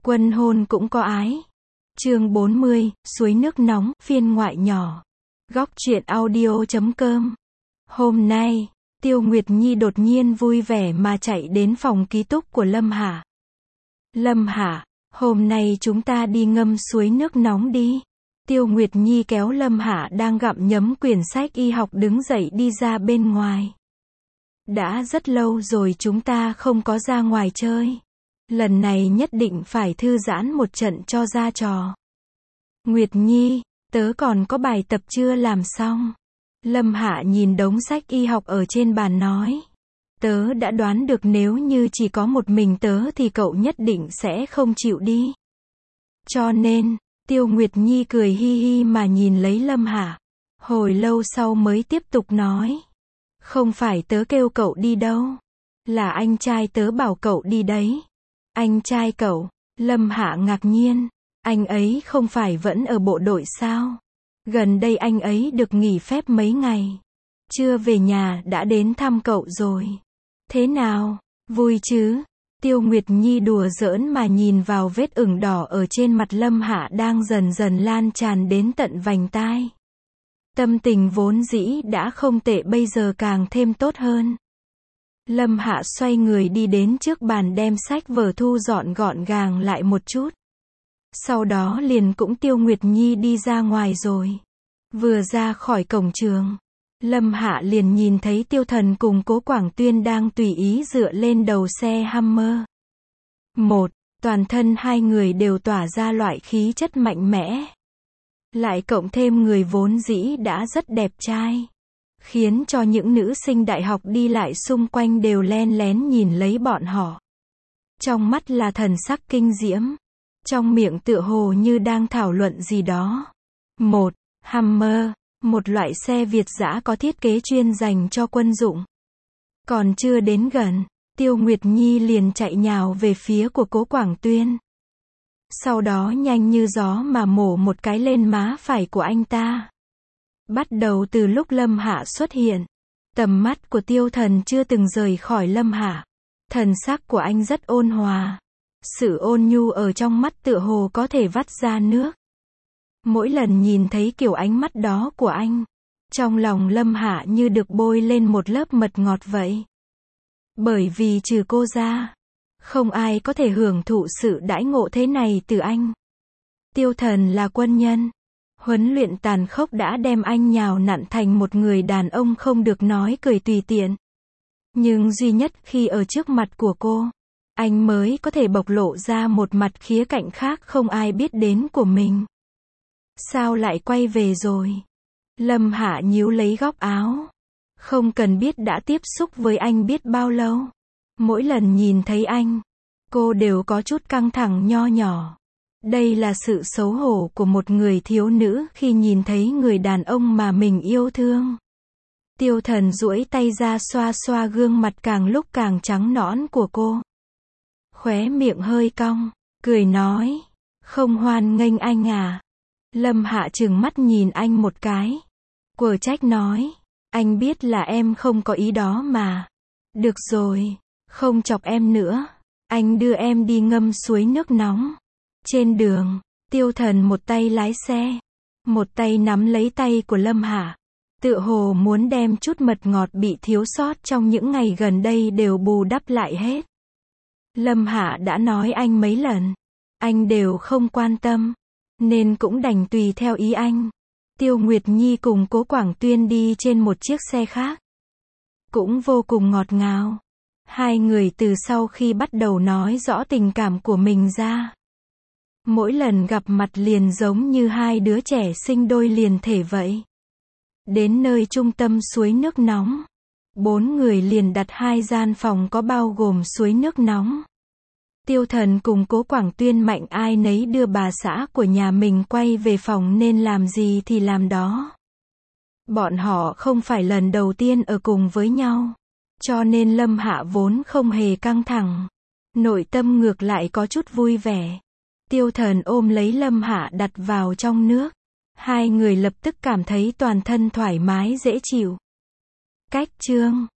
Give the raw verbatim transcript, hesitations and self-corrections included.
Quân hôn cũng có ái. Chương bốn mươi, suối nước nóng, phiên ngoại nhỏ. Góc truyện audio chấm com. Hôm nay, Tiêu Nguyệt Nhi đột nhiên vui vẻ mà chạy đến phòng ký túc của Lâm Hạ. Lâm Hạ, hôm nay chúng ta đi ngâm suối nước nóng đi. Tiêu Nguyệt Nhi kéo Lâm Hạ đang gặm nhấm quyển sách y học đứng dậy đi ra bên ngoài. Đã rất lâu rồi chúng ta không có ra ngoài chơi. Lần này nhất định phải thư giãn một trận cho ra trò. Nguyệt Nhi, tớ còn có bài tập chưa làm xong. Lâm Hạ nhìn đống sách y học ở trên bàn nói. Tớ đã đoán được nếu như chỉ có một mình tớ thì cậu nhất định sẽ không chịu đi. Cho nên, Tiêu Nguyệt Nhi cười hi hi mà nhìn lấy Lâm Hạ. Hồi lâu sau mới tiếp tục nói. Không phải tớ kêu cậu đi đâu. Là anh trai tớ bảo cậu đi đấy. Anh trai cậu? Lâm Hạ ngạc nhiên. Anh ấy không phải vẫn ở bộ đội sao? Gần đây anh ấy được nghỉ phép mấy ngày. Chưa về nhà đã đến thăm cậu rồi. Thế nào? Vui chứ? Tiêu Nguyệt Nhi đùa giỡn mà nhìn vào vết ửng đỏ ở trên mặt Lâm Hạ đang dần dần lan tràn đến tận vành tai. Tâm tình vốn dĩ đã không tệ bây giờ càng thêm tốt hơn. Lâm Hạ xoay người đi đến trước bàn đem sách vở thu dọn gọn gàng lại một chút. Sau đó liền cũng Tiêu Nguyệt Nhi đi ra ngoài rồi. Vừa ra khỏi cổng trường, Lâm Hạ liền nhìn thấy Tiêu Thần cùng Cố Quảng Tuyên đang tùy ý dựa lên đầu xe Hummer. Một, toàn thân hai người đều tỏa ra loại khí chất mạnh mẽ. Lại cộng thêm người vốn dĩ đã rất đẹp trai. Khiến cho những nữ sinh đại học đi lại xung quanh đều len lén nhìn lấy bọn họ. Trong mắt là thần sắc kinh diễm. Trong miệng tựa hồ như đang thảo luận gì đó. Một, Hummer, một loại xe Việt dã có thiết kế chuyên dành cho quân dụng. Còn chưa đến gần, Tiêu Nguyệt Nhi liền chạy nhào về phía của Cố Quảng Tuyên. Sau đó nhanh như gió mà mổ một cái lên má phải của anh ta. Bắt đầu từ lúc Lâm Hạ xuất hiện, tầm mắt của Tiêu Thần chưa từng rời khỏi Lâm Hạ. Thần sắc của anh rất ôn hòa. Sự ôn nhu ở trong mắt tựa hồ có thể vắt ra nước. Mỗi lần nhìn thấy kiểu ánh mắt đó của anh, trong lòng Lâm Hạ như được bôi lên một lớp mật ngọt vậy. Bởi vì trừ cô ra, không ai có thể hưởng thụ sự đãi ngộ thế này từ anh. Tiêu Thần là quân nhân. Huấn luyện tàn khốc đã đem anh nhào nặn thành một người đàn ông không được nói cười tùy tiện. Nhưng duy nhất khi ở trước mặt của cô, anh mới có thể bộc lộ ra một mặt khía cạnh khác không ai biết đến của mình. Sao lại quay về rồi? Lâm Hạ nhíu lấy góc áo. Không cần biết đã tiếp xúc với anh biết bao lâu. Mỗi lần nhìn thấy anh, cô đều có chút căng thẳng nho nhỏ. Đây là sự xấu hổ của một người thiếu nữ khi nhìn thấy người đàn ông mà mình yêu thương. Tiêu Thần duỗi tay ra xoa xoa gương mặt càng lúc càng trắng nõn của cô. Khóe miệng hơi cong, cười nói, không hoan nghênh anh à? Lâm Hạ trừng mắt nhìn anh một cái. Quở trách nói, anh biết là em không có ý đó mà. Được rồi, không chọc em nữa. Anh đưa em đi ngâm suối nước nóng. Trên đường, Tiêu Thần một tay lái xe, một tay nắm lấy tay của Lâm Hạ. Tựa hồ muốn đem chút mật ngọt bị thiếu sót trong những ngày gần đây đều bù đắp lại hết. Lâm Hạ đã nói anh mấy lần, anh đều không quan tâm, nên cũng đành tùy theo ý anh. Tiêu Nguyệt Nhi cùng Cố Quảng Tuyên đi trên một chiếc xe khác. Cũng vô cùng ngọt ngào. Hai người từ sau khi bắt đầu nói rõ tình cảm của mình ra. Mỗi lần gặp mặt liền giống như hai đứa trẻ sinh đôi liền thể vậy. Đến nơi trung tâm suối nước nóng, bốn người liền đặt hai gian phòng có bao gồm suối nước nóng. Tiêu Thần cùng Cố Quảng Tuyên mạnh ai nấy đưa bà xã của nhà mình quay về phòng nên làm gì thì làm đó. Bọn họ không phải lần đầu tiên ở cùng với nhau, cho nên Lâm Hạ vốn không hề căng thẳng. Nội tâm ngược lại có chút vui vẻ. Tiêu Thần ôm lấy Lâm Hạ đặt vào trong nước. Hai người lập tức cảm thấy toàn thân thoải mái dễ chịu. Cách chương